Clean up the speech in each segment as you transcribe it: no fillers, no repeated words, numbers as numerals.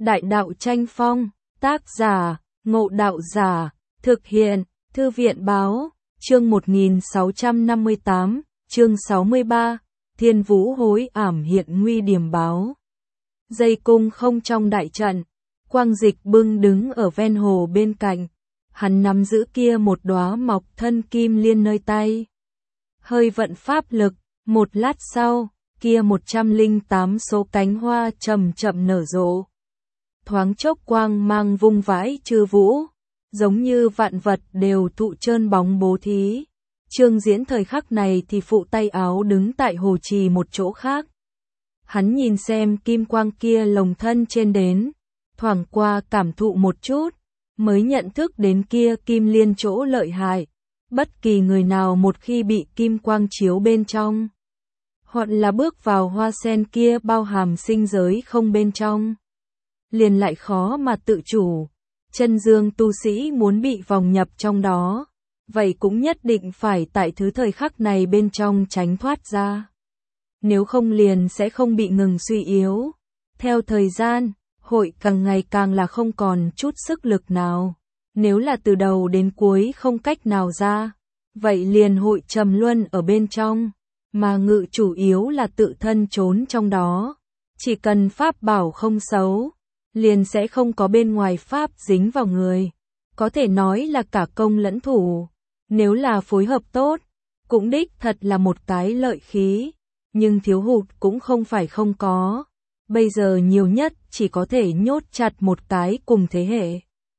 Đại đạo tranh phong, tác giả, Ngộ Đạo Giả, thực hiện, Thư viện báo, chương 1658, chương 63, Thiên Vũ hối ảm hiện nguy điểm báo. Dây cung không trong đại trận, Quang Dịch bưng đứng ở ven hồ bên cạnh, hắn nắm giữ kia một đóa mọc thân kim liên nơi tay. Hơi vận pháp lực, một lát sau, kia 108 số cánh hoa chậm chậm nở rộ. Thoáng chốc quang mang vung vãi chư vũ, giống như vạn vật đều thụ trơn bóng bố thí. Trương Diễn thời khắc này thì phụ tay áo đứng tại hồ trì một chỗ khác. Hắn nhìn xem kim quang kia lồng thân trên đến, thoảng qua cảm thụ một chút, mới nhận thức đến kia kim liên chỗ lợi hại. Bất kỳ người nào một khi bị kim quang chiếu bên trong, hoặc là bước vào hoa sen kia bao hàm sinh giới không bên trong, liền lại khó mà tự chủ. Chân dương tu sĩ muốn bị vòng nhập trong đó, vậy cũng nhất định phải tại thứ thời khắc này bên trong tránh thoát ra. Nếu không liền sẽ không bị ngừng suy yếu. Theo thời gian, hội càng ngày càng là không còn chút sức lực nào. Nếu là từ đầu đến cuối không cách nào ra, vậy liền hội trầm luân ở bên trong, mà ngự chủ yếu là tự thân trốn trong đó. Chỉ cần pháp bảo không xấu, liền sẽ không có bên ngoài pháp dính vào người. Có thể nói là cả công lẫn thủ. Nếu là phối hợp tốt, cũng đích thật là một cái lợi khí, nhưng thiếu hụt cũng không phải không có. Bây giờ nhiều nhất chỉ có thể nhốt chặt một cái cùng thế hệ.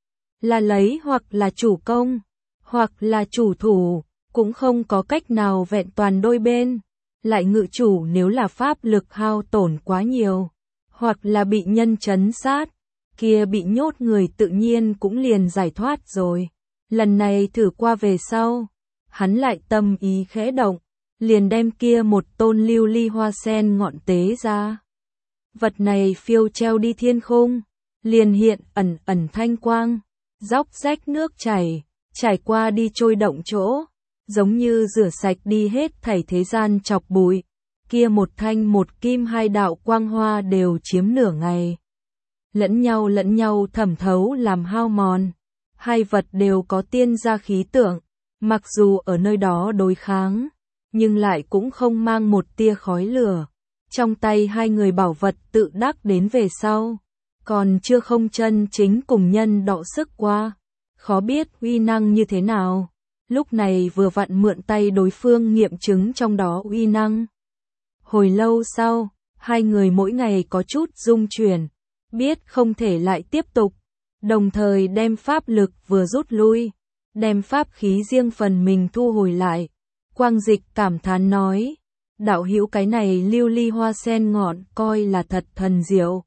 Là lấy hoặc là chủ công, hoặc là chủ thủ, cũng không có cách nào vẹn toàn đôi bên. Lại ngự chủ nếu là pháp lực hao tổn quá nhiều, hoặc là bị nhân trấn sát, kia bị nhốt người tự nhiên cũng liền giải thoát rồi. Lần này thử qua về sau, hắn lại tâm ý khẽ động, liền đem kia một tôn lưu ly hoa sen ngọn tế ra. Vật này phiêu treo đi thiên khung, liền hiện ẩn ẩn thanh quang, róc rách nước chảy, trải qua đi trôi động chỗ, giống như rửa sạch đi hết thảy thế gian chọc bụi. Kia một thanh một kim hai đạo quang hoa đều chiếm nửa ngày. Lẫn nhau thẩm thấu làm hao mòn. Hai vật đều có tiên gia khí tượng, mặc dù ở nơi đó đối kháng, nhưng lại cũng không mang một tia khói lửa. Trong tay hai người bảo vật tự đắc đến về sau, còn chưa không chân chính cùng nhân đọ sức qua, khó biết uy năng như thế nào. Lúc này vừa vặn mượn tay đối phương nghiệm chứng trong đó uy năng. Hồi lâu sau, hai người mỗi ngày có chút rung chuyển, biết không thể lại tiếp tục, đồng thời đem pháp lực vừa rút lui, đem pháp khí riêng phần mình thu hồi lại. Quang Dịch cảm thán nói, đạo hữu cái này lưu ly hoa sen ngọn coi là thật thần diệu.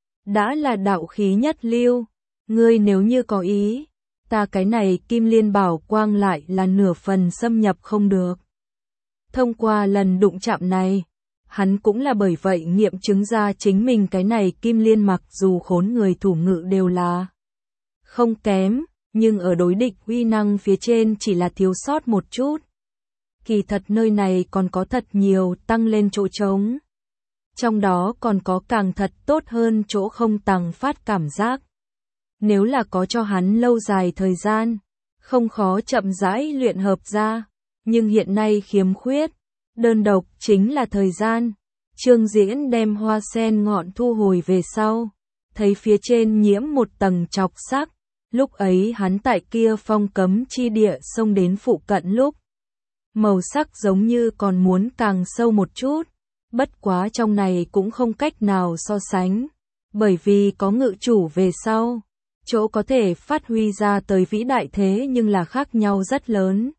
Đã là đạo khí nhất lưu, ngươi nếu như có ý, ta cái này kim liên bảo quang lại là nửa phần xâm nhập không được. Thông qua lần đụng chạm này, hắn cũng là bởi vậy nghiệm chứng ra chính mình cái này kim liên mặc dù khốn người thủ ngự đều là không kém, nhưng ở đối địch uy năng phía trên chỉ là thiếu sót một chút. Kỳ thật nơi này còn có thật nhiều tăng lên chỗ trống. Trong đó còn có càng thật tốt hơn chỗ không tăng phát cảm giác. Nếu là có cho hắn lâu dài thời gian, không khó chậm rãi luyện hợp ra, nhưng hiện nay khiếm khuyết, đơn độc chính là thời gian. Trương Diễn đem hoa sen ngọn thu hồi về sau, thấy phía trên nhiễm một tầng chọc sắc, lúc ấy hắn tại kia phong cấm chi địa xông đến phụ cận lúc. Màu sắc giống như còn muốn càng sâu một chút, bất quá trong này cũng không cách nào so sánh, bởi vì có ngự chủ về sau, chỗ có thể phát huy ra tới vĩ đại thế nhưng là khác nhau rất lớn.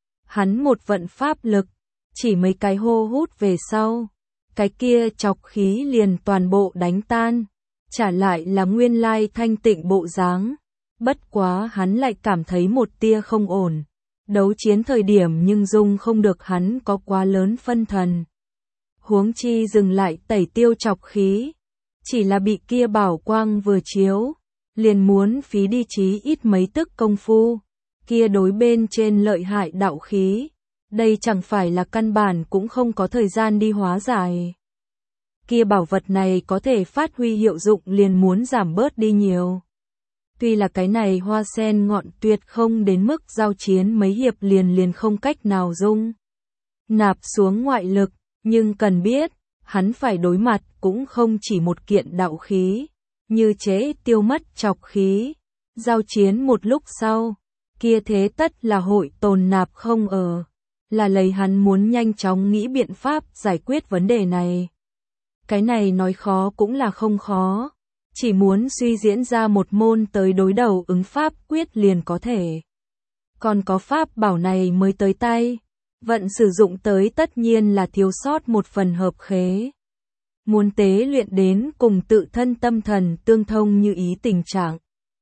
Hắn một vận pháp lực, chỉ mấy cái hô hút về sau, cái kia chọc khí liền toàn bộ đánh tan, trả lại là nguyên lai thanh tịnh bộ dáng. Bất quá hắn lại cảm thấy một tia không ổn. Đấu chiến thời điểm nhưng dung không được hắn có quá lớn phân thần. Huống chi dừng lại tẩy tiêu chọc khí, chỉ là bị kia bảo quang vừa chiếu, liền muốn phí đi chí ít mấy tức công phu. Kia đối bên trên lợi hại đạo khí, đây chẳng phải là căn bản cũng không có thời gian đi hóa giải. kia bảo vật này có thể phát huy hiệu dụng liền muốn giảm bớt đi nhiều. Tuy là cái này hoa sen ngọn tuyệt không đến mức giao chiến mấy hiệp liền không cách nào dung nạp xuống ngoại lực, nhưng cần biết, hắn phải đối mặt cũng không chỉ một kiện đạo khí, như chế tiêu mất chọc khí. Giao chiến một lúc sau, kia thế tất là hội tồn nạp không ở, là lấy hắn muốn nhanh chóng nghĩ biện pháp giải quyết vấn đề này. Cái này nói khó cũng là không khó, chỉ muốn suy diễn ra một môn tới đối đầu ứng pháp quyết liền có thể. Còn có pháp bảo này mới tới tay, vận sử dụng tới tất nhiên là thiếu sót một phần hợp khế. Muốn tế luyện đến cùng tự thân tâm thần tương thông như ý tình trạng,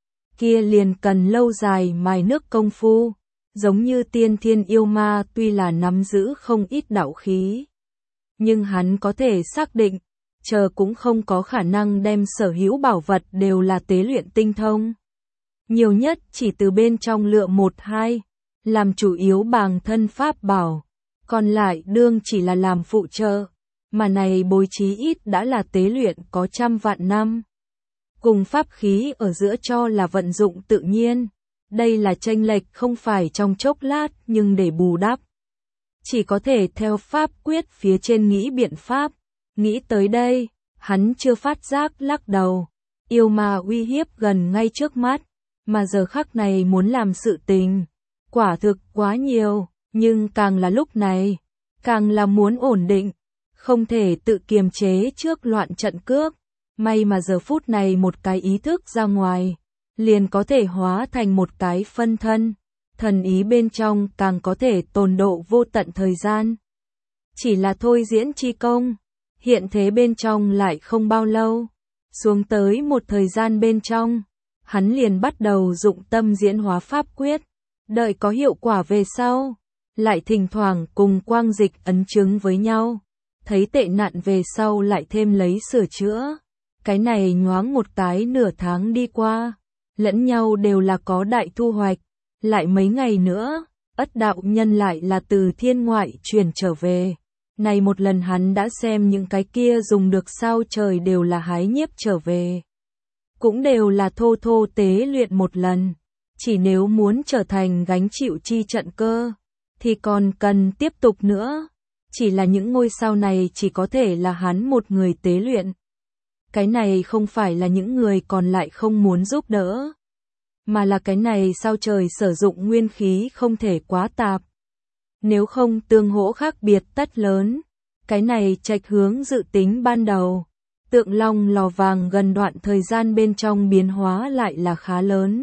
kia liền cần lâu dài mài nước công phu, giống như tiên thiên yêu ma tuy là nắm giữ không ít đạo khí, nhưng hắn có thể xác định, chờ cũng không có khả năng đem sở hữu bảo vật đều là tế luyện tinh thông. Nhiều nhất chỉ từ bên trong lựa một hai, làm chủ yếu bằng thân pháp bảo, còn lại đương chỉ là làm phụ trợ, mà này bối trí ít đã là tế luyện có trăm vạn năm. Cùng pháp khí ở giữa cho là vận dụng tự nhiên, đây là chênh lệch không phải trong chốc lát nhưng để bù đắp. Chỉ có thể theo pháp quyết phía trên nghĩ biện pháp, nghĩ tới đây, hắn chưa phát giác lắc đầu, yêu ma uy hiếp gần ngay trước mắt, mà giờ khắc này muốn làm sự tình, quả thực quá nhiều, nhưng càng là lúc này, càng là muốn ổn định, không thể tự kiềm chế trước loạn trận cước. May mà giờ phút này một cái ý thức ra ngoài, liền có thể hóa thành một cái phân thân, thần ý bên trong càng có thể tồn độ vô tận thời gian. Chỉ là thôi diễn chi công, hiện thế bên trong lại không bao lâu, xuống tới một thời gian bên trong, hắn liền bắt đầu dụng tâm diễn hóa pháp quyết, đợi có hiệu quả về sau, lại thỉnh thoảng cùng quang dịch ấn chứng với nhau, thấy tệ nạn về sau lại thêm lấy sửa chữa. Cái này nhoáng một cái nửa tháng đi qua, lẫn nhau đều là có đại thu hoạch, lại mấy ngày nữa, Ất đạo nhân lại là từ thiên ngoại chuyển trở về. Này một lần hắn đã xem những cái kia dùng được sao trời đều là hái nhiếp trở về. Cũng đều là thô thô tế luyện một lần, chỉ nếu muốn trở thành gánh chịu chi trận cơ, thì còn cần tiếp tục nữa. Chỉ là những ngôi sao này chỉ có thể là hắn một người tế luyện. Cái này không phải là những người còn lại không muốn giúp đỡ, mà là cái này sao trời sử dụng nguyên khí không thể quá tạp. Nếu không tương hỗ khác biệt tất lớn, cái này trạch hướng dự tính ban đầu. Tượng long lò vàng gần đoạn thời gian bên trong biến hóa lại là khá lớn.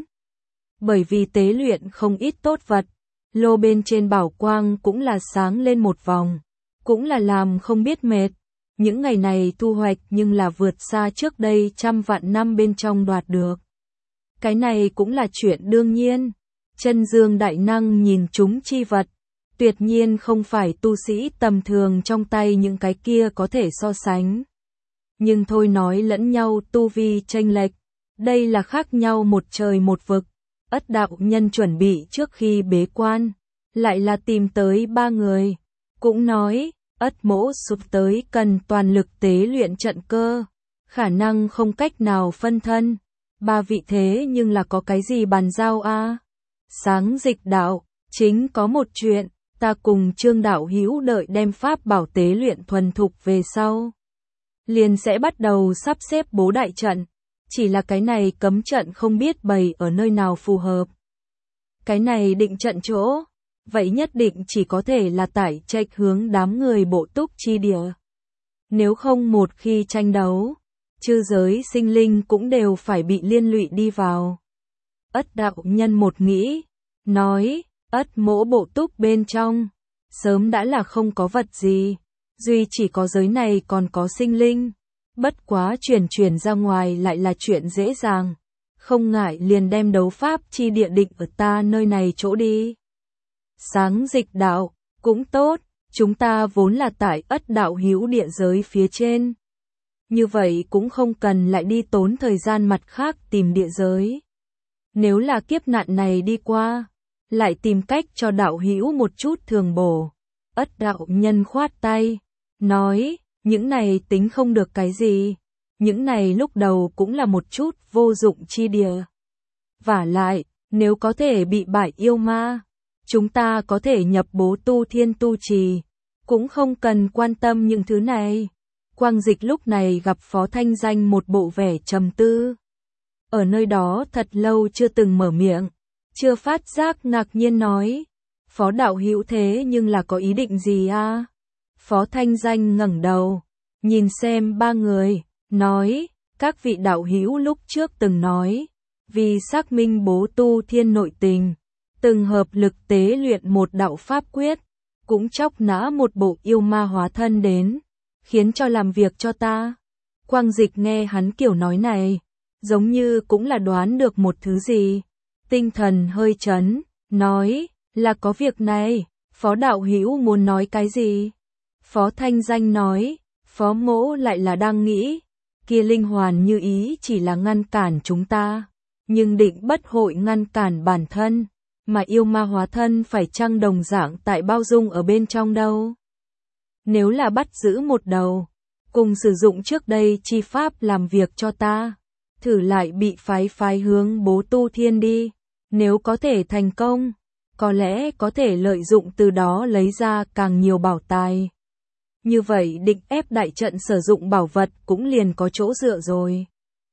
Bởi vì tế luyện không ít tốt vật, lô bên trên bảo quang cũng là sáng lên một vòng, cũng là làm không biết mệt. Những ngày này thu hoạch nhưng là vượt xa trước đây trăm vạn năm bên trong đoạt được. Cái này cũng là chuyện đương nhiên. Chân dương đại năng nhìn chúng chi vật, tuyệt nhiên không phải tu sĩ tầm thường trong tay những cái kia có thể so sánh. Nhưng thôi nói lẫn nhau tu vi chênh lệch, đây là khác nhau một trời một vực. Ất đạo nhân chuẩn bị trước khi bế quan, lại là tìm tới 3 người, cũng nói Ất mỗ sụp tới cần toàn lực tế luyện trận cơ, khả năng không cách nào phân thân. 3 vị thế nhưng là có cái gì bàn giao a? Sáng dịch đạo, chính có một chuyện, ta cùng Trương đạo hữu đợi đem pháp bảo tế luyện thuần thục về sau, liền sẽ bắt đầu sắp xếp bố đại trận, chỉ là cái này cấm trận không biết bày ở nơi nào phù hợp. Cái này định trận chỗ, vậy nhất định chỉ có thể là tải trạch hướng đám người bộ túc chi địa. Nếu không một khi tranh đấu, chư giới sinh linh cũng đều phải bị liên lụy đi vào. Ất đạo nhân một nghĩ, nói, Ất mỗ bộ túc bên trong, sớm đã là không có vật gì, duy chỉ có giới này còn có sinh linh, bất quá chuyển ra ngoài lại là chuyện dễ dàng, không ngại liền đem đấu pháp chi địa định ở ta nơi này chỗ đi. Sáng dịch đạo, cũng tốt, chúng ta vốn là tại Ất đạo hữu địa giới phía trên. Như vậy cũng không cần lại đi tốn thời gian mặt khác tìm địa giới. Nếu là kiếp nạn này đi qua, lại tìm cách cho đạo hữu một chút thường bổ. Ất đạo nhân khoát tay, nói, những này tính không được cái gì, những này lúc đầu cũng là một chút vô dụng chi địa. Vả lại, nếu có thể bị bại yêu ma, chúng ta có thể nhập bố tu thiên tu trì, cũng không cần quan tâm những thứ này. Quang Dịch lúc này gặp Phó Thanh Danh một bộ vẻ trầm tư. Ở nơi đó thật lâu chưa từng mở miệng, chưa phát giác ngạc nhiên nói. Phó đạo hữu thế nhưng là có ý định gì a? Phó Thanh Danh ngẩng đầu, nhìn xem ba người, nói, các vị đạo hữu lúc trước từng nói, vì xác minh bố tu thiên nội tình, từng hợp lực tế luyện một đạo pháp quyết, cũng chóc nã một bộ yêu ma hóa thân đến, khiến cho làm việc cho ta. Quang Dịch nghe hắn kiểu nói này, giống như cũng là đoán được một thứ gì, tinh thần hơi chấn, nói, là có việc này, Phó đạo hữu muốn nói cái gì? Phó Thanh Danh nói, Phó mỗ lại là đang nghĩ, kia linh hoàn như ý chỉ là ngăn cản chúng ta, nhưng định bất hội ngăn cản bản thân, mà yêu ma hóa thân phải chăng đồng dạng tại bao dung ở bên trong đâu. Nếu là bắt giữ một đầu, cùng sử dụng trước đây chi pháp làm việc cho ta, thử lại bị phái hướng bố tu thiên đi, nếu có thể thành công, có lẽ có thể lợi dụng từ đó lấy ra càng nhiều bảo tài. Như vậy định ép đại trận sử dụng bảo vật cũng liền có chỗ dựa rồi.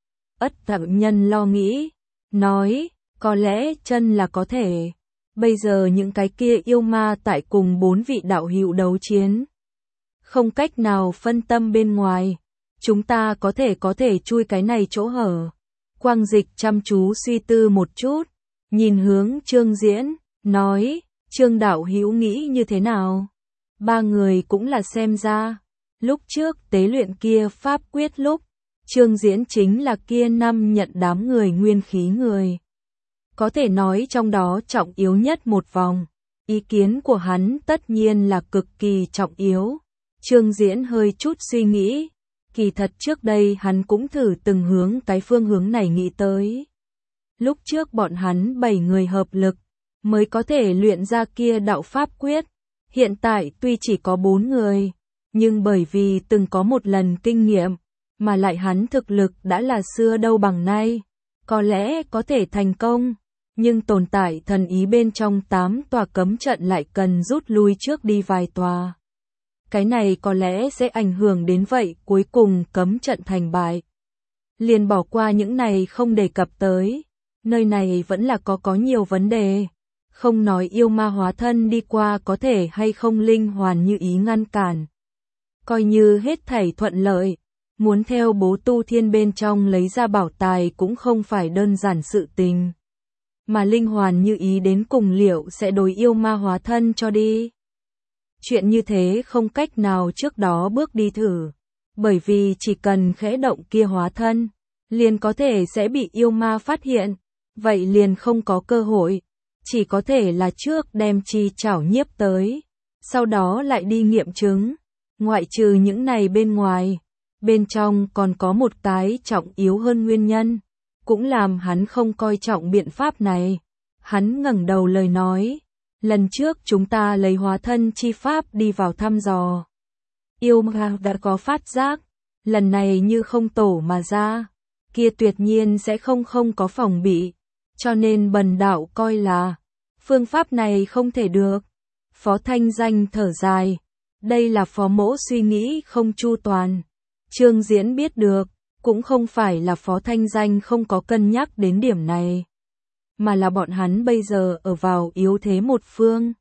Ất Thượng Nhân lo nghĩ, nói, có lẽ chân là có thể. Bây giờ những cái kia yêu ma tại cùng 4 vị đạo hữu đấu chiến, không cách nào phân tâm bên ngoài, chúng ta có thể chui cái này chỗ hở. Quang Dịch chăm chú suy tư một chút, nhìn hướng Trương Diễn, nói, Trương đạo hữu nghĩ như thế nào? Ba người cũng là xem ra, lúc trước tế luyện kia pháp quyết lúc, Trương Diễn chính là kia năm nhận đám người nguyên khí người. Có thể nói trong đó trọng yếu nhất một vòng, ý kiến của hắn tất nhiên là cực kỳ trọng yếu. Trương Diễn hơi chút suy nghĩ, kỳ thật trước đây hắn cũng thử từng hướng cái phương hướng này nghĩ tới. Lúc trước bọn hắn 7 người hợp lực, mới có thể luyện ra kia đạo pháp quyết. Hiện tại tuy chỉ có 4 người, nhưng bởi vì từng có một lần kinh nghiệm, mà lại hắn thực lực đã là xưa đâu bằng nay, có lẽ có thể thành công, nhưng tồn tại thần ý bên trong 8 tòa cấm trận lại cần rút lui trước đi vài tòa. Cái này có lẽ sẽ ảnh hưởng đến vậy cuối cùng cấm trận thành bại. Liền bỏ qua những này không đề cập tới, nơi này vẫn là có nhiều vấn đề. Không nói yêu ma hóa thân đi qua có thể hay không linh hoàn như ý ngăn cản. Coi như hết thảy thuận lợi, muốn theo bố tu thiên bên trong lấy ra bảo tài cũng không phải đơn giản sự tình. Mà linh hoàn như ý đến cùng liệu sẽ đối yêu ma hóa thân cho đi. Chuyện như thế không cách nào trước đó bước đi thử, bởi vì chỉ cần khẽ động kia hóa thân, liền có thể sẽ bị yêu ma phát hiện, vậy liền không có cơ hội. Chỉ có thể là trước đem chi chảo nhiếp tới, sau đó lại đi nghiệm chứng. Ngoại trừ những này bên ngoài, bên trong còn có một cái trọng yếu hơn nguyên nhân, cũng làm hắn không coi trọng biện pháp này. Hắn ngẩng đầu lời nói, lần trước chúng ta lấy hóa thân chi pháp đi vào thăm dò. Yêu ma đã có phát giác, lần này như không tổ mà ra, kia tuyệt nhiên sẽ không có phòng bị. Cho nên bần đạo coi là, phương pháp này không thể được. Phó Thanh Danh thở dài, đây là phó mỗ suy nghĩ không chu toàn. Trương Diễn biết được, cũng không phải là Phó Thanh Danh không có cân nhắc đến điểm này, mà là bọn hắn bây giờ ở vào yếu thế một phương.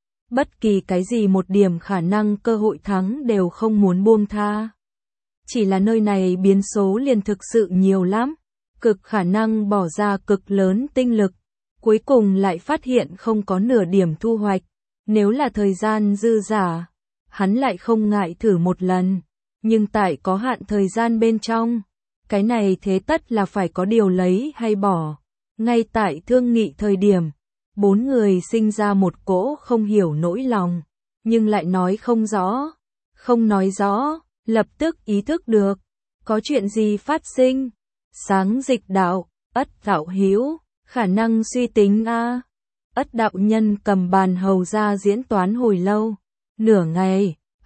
Bất kỳ cái gì một điểm khả năng cơ hội thắng đều không muốn buông tha. Chỉ là nơi này biến số liền thực sự nhiều lắm, cực khả năng bỏ ra cực lớn tinh lực, cuối cùng lại phát hiện không có nửa điểm thu hoạch. Nếu là thời gian dư dả, hắn lại không ngại thử một lần, nhưng tại có hạn thời gian bên trong, cái này thế tất là phải có điều lấy hay bỏ. Ngay tại thương nghị thời điểm, 4 người sinh ra một cỗ không hiểu nỗi lòng, nhưng lại nói không rõ, không nói rõ, lập tức ý thức được, có chuyện gì phát sinh. Sáng Dịch đạo, Ất đạo hữu, khả năng suy tính a. Ất đạo nhân cầm bàn hầu ra diễn toán hồi lâu, nửa ngày,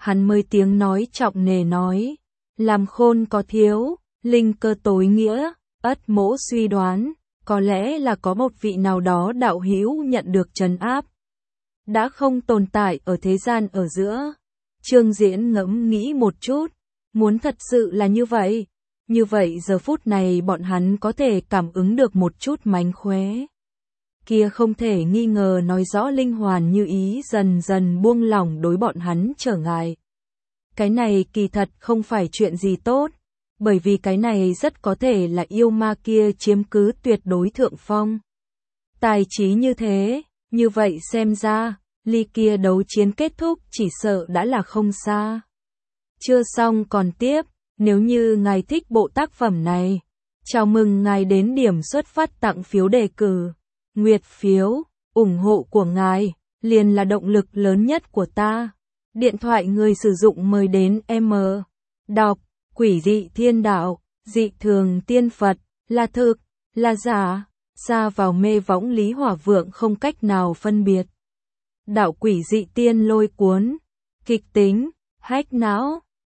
hắn mới tiếng nói trọng nề nói, làm khôn có thiếu, linh cơ tối nghĩa, ất mỗ suy đoán, có lẽ là có một vị nào đó đạo hữu nhận được trấn áp, đã không tồn tại ở thế gian ở giữa. Trương Diễn ngẫm nghĩ một chút, muốn thật sự là như vậy giờ phút này bọn hắn có thể cảm ứng được một chút mánh khóe. Kia không thể nghi ngờ nói rõ linh hoàn như ý dần dần buông lỏng đối bọn hắn trở ngại. Cái này kỳ thật không phải chuyện gì tốt, bởi vì cái này rất có thể là yêu ma kia chiếm cứ tuyệt đối thượng phong. Tài trí như thế, như vậy xem ra, ly kia đấu chiến kết thúc chỉ sợ đã là không xa. Chưa xong còn tiếp, nếu như ngài thích bộ tác phẩm này, chào mừng ngài đến điểm xuất phát tặng phiếu đề cử, nguyệt phiếu, ủng hộ của ngài, liền là động lực lớn nhất của ta. Điện thoại người sử dụng mời đến M. Đọc, quỷ dị thiên đạo, dị thường tiên Phật, là thực, là giả, xa vào mê võng Lý Hỏa Vượng không cách nào phân biệt. Đạo quỷ dị tiên lôi cuốn, kịch tính, hack não.